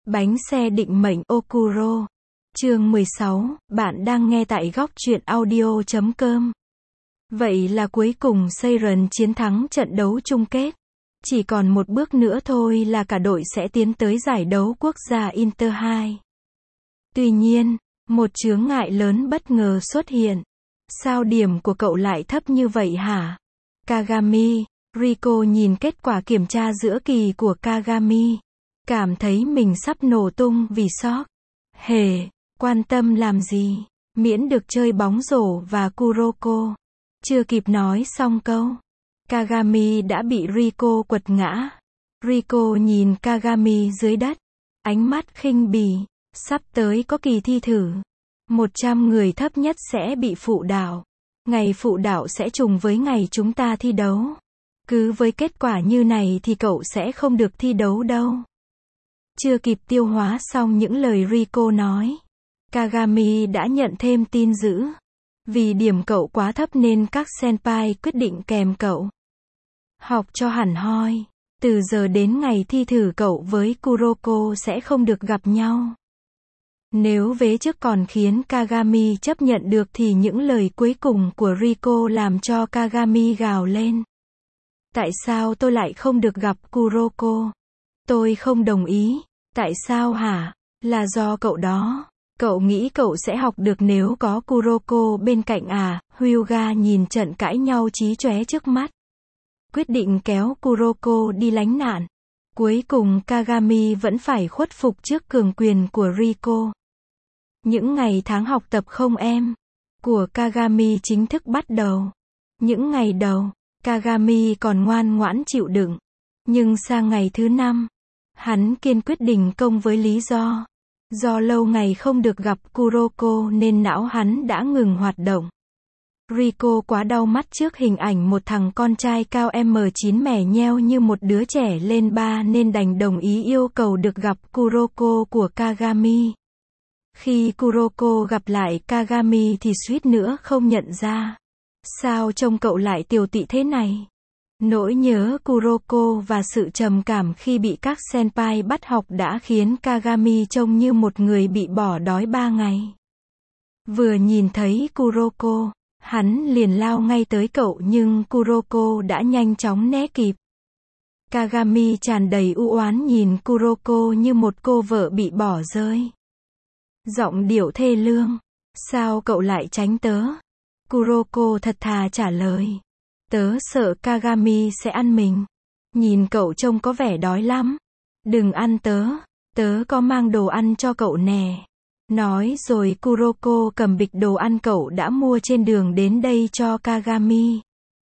Bánh xe định mệnh Okuro. Chương 16, bạn đang nghe tại góc truyện audio.com. Vậy là cuối cùng Seiren chiến thắng trận đấu chung kết. Chỉ còn một bước nữa thôi là cả đội sẽ tiến tới giải đấu quốc gia Inter 2. Tuy nhiên, một chướng ngại lớn bất ngờ xuất hiện. Sao điểm của cậu lại thấp như vậy hả? Kagami, Rico nhìn kết quả kiểm tra giữa kỳ của Kagami. Cảm thấy mình sắp nổ tung vì sốc. Hề, quan tâm làm gì, miễn được chơi bóng rổ và Kuroko. Chưa kịp nói xong câu, Kagami đã bị Rico quật ngã. Rico nhìn Kagami dưới đất, ánh mắt khinh bỉ. Sắp tới có kỳ thi thử. 100 người thấp nhất sẽ bị phụ đạo. Ngày phụ đạo sẽ trùng với ngày chúng ta thi đấu. Cứ với kết quả như này thì cậu sẽ không được thi đấu đâu. Chưa kịp tiêu hóa xong những lời Rico nói, Kagami đã nhận thêm tin dữ. Vì điểm cậu quá thấp nên các senpai quyết định kèm cậu học cho hẳn hoi. Từ giờ đến ngày thi thử cậu với Kuroko sẽ không được gặp nhau. Nếu vế trước còn khiến Kagami chấp nhận được thì những lời cuối cùng của Rico làm cho Kagami gào lên. Tại sao tôi lại không được gặp Kuroko? Tôi không đồng ý. Tại sao hả? Là do cậu đó. Cậu nghĩ cậu sẽ học được nếu có Kuroko bên cạnh à? Hyuga nhìn trận cãi nhau chí chóe trước mắt. Quyết định kéo Kuroko đi lánh nạn. Cuối cùng Kagami vẫn phải khuất phục trước cường quyền của Rico. Những ngày tháng học tập không em của Kagami chính thức bắt đầu. Những ngày đầu, Kagami còn ngoan ngoãn chịu đựng. Nhưng sang ngày thứ 5, hắn kiên quyết đình công với lý do. Do lâu ngày không được gặp Kuroko nên não hắn đã ngừng hoạt động. Rico quá đau mắt trước hình ảnh một thằng con trai cao M9 mẻ nheo như một đứa trẻ lên 3 nên đành đồng ý yêu cầu được gặp Kuroko của Kagami. Khi Kuroko gặp lại Kagami thì suýt nữa không nhận ra. Sao trông cậu lại tiều tụy thế này? Nỗi nhớ Kuroko và sự trầm cảm khi bị các senpai bắt học đã khiến Kagami trông như một người bị bỏ đói 3 ngày. Vừa nhìn thấy Kuroko, hắn liền lao ngay tới cậu nhưng Kuroko đã nhanh chóng né kịp. Kagami tràn đầy u oán nhìn Kuroko như một cô vợ bị bỏ rơi. Giọng điệu thê lương. Sao cậu lại tránh tớ? Kuroko thật thà trả lời. Tớ sợ Kagami sẽ ăn mình. Nhìn cậu trông có vẻ đói lắm. Đừng ăn tớ. Tớ có mang đồ ăn cho cậu nè. Nói rồi Kuroko cầm bịch đồ ăn cậu đã mua trên đường đến đây cho Kagami.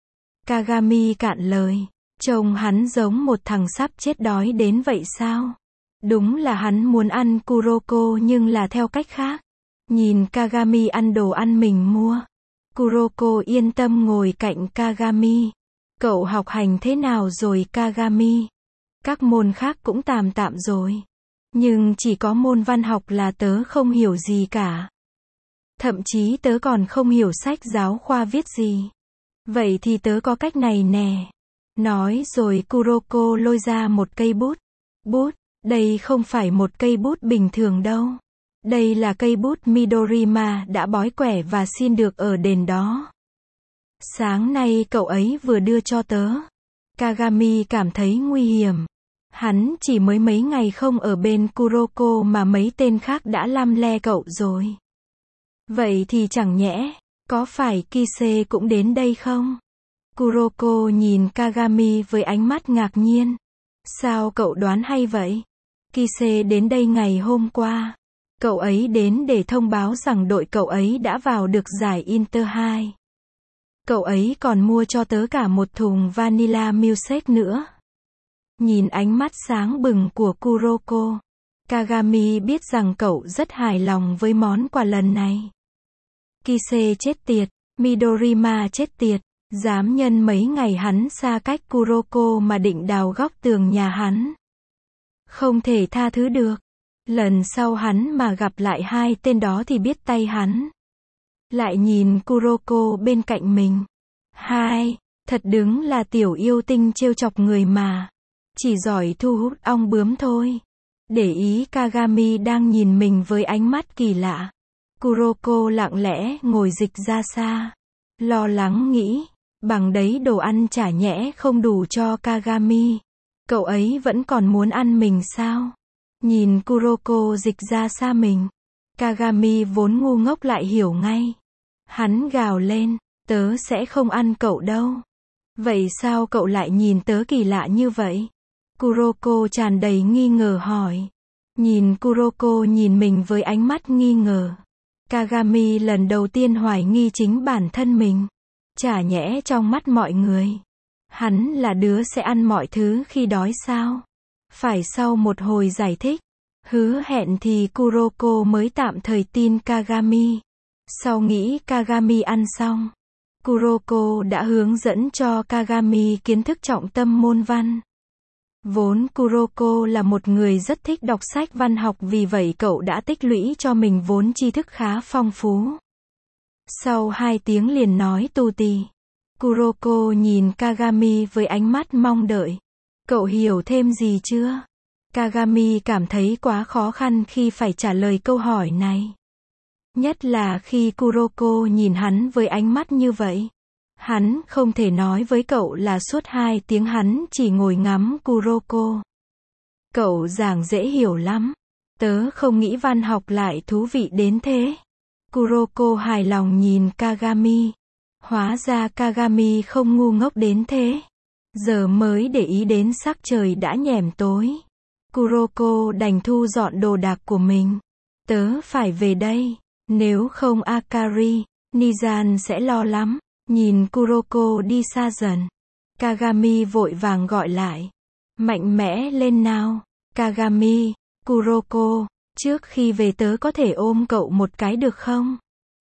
Kagami cạn lời. Trông hắn giống một thằng sắp chết đói đến vậy sao? Đúng là hắn muốn ăn Kuroko nhưng là theo cách khác. Nhìn Kagami ăn đồ ăn mình mua. Kuroko yên tâm ngồi cạnh Kagami. Cậu học hành thế nào rồi Kagami? Các môn khác cũng tạm tạm rồi. Nhưng chỉ có môn văn học là tớ không hiểu gì cả. Thậm chí tớ còn không hiểu sách giáo khoa viết gì. Vậy thì tớ có cách này nè. Nói rồi Kuroko lôi ra một cây bút. Bút, đây không phải một cây bút bình thường đâu. Đây là cây bút Midorima đã bói quẻ và xin được ở đền đó. Sáng nay cậu ấy vừa đưa cho tớ. Kagami cảm thấy nguy hiểm. Hắn chỉ mới mấy ngày không ở bên Kuroko mà mấy tên khác đã lăm le cậu rồi. Vậy thì chẳng nhẽ, có phải Kise cũng đến đây không? Kuroko nhìn Kagami với ánh mắt ngạc nhiên. Sao cậu đoán hay vậy? Kise đến đây ngày hôm qua. Cậu ấy đến để thông báo rằng đội cậu ấy đã vào được giải Inter 2. Cậu ấy còn mua cho tớ cả một thùng vanilla milkshake nữa. Nhìn ánh mắt sáng bừng của Kuroko, Kagami biết rằng cậu rất hài lòng với món quà lần này. Kise chết tiệt, Midorima chết tiệt, dám nhân mấy ngày hắn xa cách Kuroko mà định đào góc tường nhà hắn. Không thể tha thứ được. Lần sau hắn mà gặp lại hai tên đó thì biết tay hắn. Lại nhìn Kuroko bên cạnh mình. Hai, thật đứng là tiểu yêu tinh trêu chọc người mà. Chỉ giỏi thu hút ong bướm thôi. để ý Kagami đang nhìn mình với ánh mắt kỳ lạ. Kuroko lặng lẽ ngồi dịch ra xa. Lo lắng nghĩ, bằng đấy đồ ăn chả nhẽ không đủ cho Kagami. Cậu ấy vẫn còn muốn ăn mình sao? Nhìn Kuroko dịch ra xa mình. Kagami vốn ngu ngốc lại hiểu ngay. Hắn gào lên, tớ sẽ không ăn cậu đâu. Vậy sao cậu lại nhìn tớ kỳ lạ như vậy? Kuroko tràn đầy nghi ngờ hỏi. Nhìn Kuroko nhìn mình với ánh mắt nghi ngờ. Kagami lần đầu tiên hoài nghi chính bản thân mình. Chả nhẽ trong mắt mọi người, hắn là đứa sẽ ăn mọi thứ khi đói sao? Phải sau một hồi giải thích, hứa hẹn thì Kuroko mới tạm thời tin Kagami. Sau nghĩ Kagami ăn xong, Kuroko đã hướng dẫn cho Kagami kiến thức trọng tâm môn văn. Vốn Kuroko là một người rất thích đọc sách văn học, vì vậy cậu đã tích lũy cho mình vốn tri thức khá phong phú. Sau 2 tiếng liền nói tù tì, Kuroko nhìn Kagami với ánh mắt mong đợi. Cậu hiểu thêm gì chưa? Kagami cảm thấy quá khó khăn khi phải trả lời câu hỏi này. Nhất là khi Kuroko nhìn hắn với ánh mắt như vậy. Hắn không thể nói với cậu là suốt 2 tiếng hắn chỉ ngồi ngắm Kuroko. Cậu giảng dễ hiểu lắm. Tớ không nghĩ văn học lại thú vị đến thế. Kuroko hài lòng nhìn Kagami. Hóa ra Kagami không ngu ngốc đến thế. Giờ mới để ý đến sắc trời đã nhẻm tối. Kuroko đành thu dọn đồ đạc của mình. Tớ phải về đây. Nếu không Akari, Nizan sẽ lo lắm. Nhìn Kuroko đi xa dần. Kagami vội vàng gọi lại. Mạnh mẽ lên nào. Kagami, Kuroko, trước khi về tớ có thể ôm cậu một cái được không?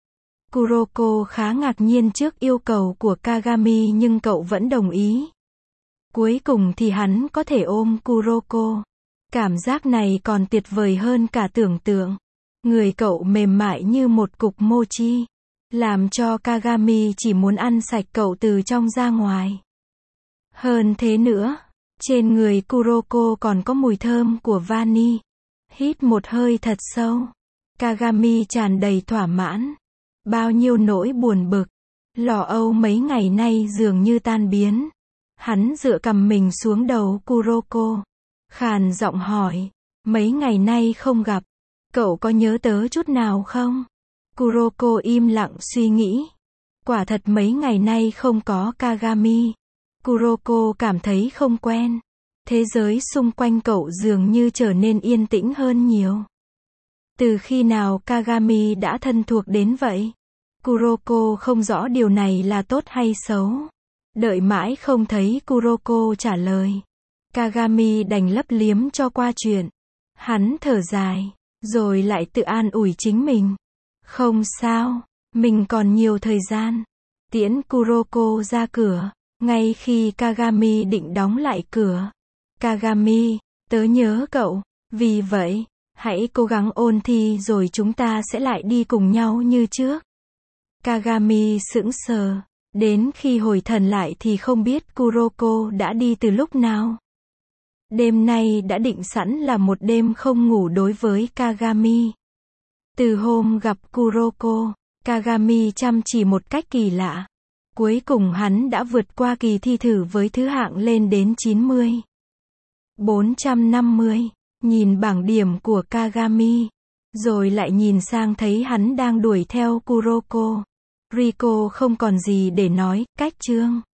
Kuroko khá ngạc nhiên trước yêu cầu của Kagami nhưng cậu vẫn đồng ý. Cuối cùng thì hắn có thể ôm Kuroko. Cảm giác này còn tuyệt vời hơn cả tưởng tượng. Người cậu mềm mại như một cục mochi, làm cho Kagami chỉ muốn ăn sạch cậu từ trong ra ngoài. Hơn thế nữa, trên người Kuroko còn có mùi thơm của vani. Hít một hơi thật sâu, Kagami tràn đầy thỏa mãn. Bao nhiêu nỗi buồn bực, lo âu mấy ngày nay dường như tan biến. Hắn dựa cằm mình xuống đầu Kuroko, khàn giọng hỏi, mấy ngày nay không gặp, cậu có nhớ tớ chút nào không? Kuroko im lặng suy nghĩ. Quả thật mấy ngày nay không có Kagami. Kuroko cảm thấy không quen. Thế giới xung quanh cậu dường như trở nên yên tĩnh hơn nhiều. Từ khi nào Kagami đã thân thuộc đến vậy? Kuroko không rõ điều này là tốt hay xấu. Đợi mãi không thấy Kuroko trả lời. Kagami đành lấp liếm cho qua chuyện. Hắn thở dài, rồi lại tự an ủi chính mình. Không sao, mình còn nhiều thời gian. Tiễn Kuroko ra cửa, ngay khi Kagami định đóng lại cửa. Kagami, tớ nhớ cậu, vì vậy, hãy cố gắng ôn thi rồi chúng ta sẽ lại đi cùng nhau như trước. Kagami sững sờ, đến khi hồi thần lại thì không biết Kuroko đã đi từ lúc nào. Đêm nay đã định sẵn là một đêm không ngủ đối với Kagami. Từ hôm gặp Kuroko, Kagami chăm chỉ một cách kỳ lạ. Cuối cùng hắn đã vượt qua kỳ thi thử với thứ hạng lên đến 90. 450. Nhìn bảng điểm của Kagami, rồi lại nhìn sang thấy hắn đang đuổi theo Kuroko. Riko không còn gì để nói, cách chương.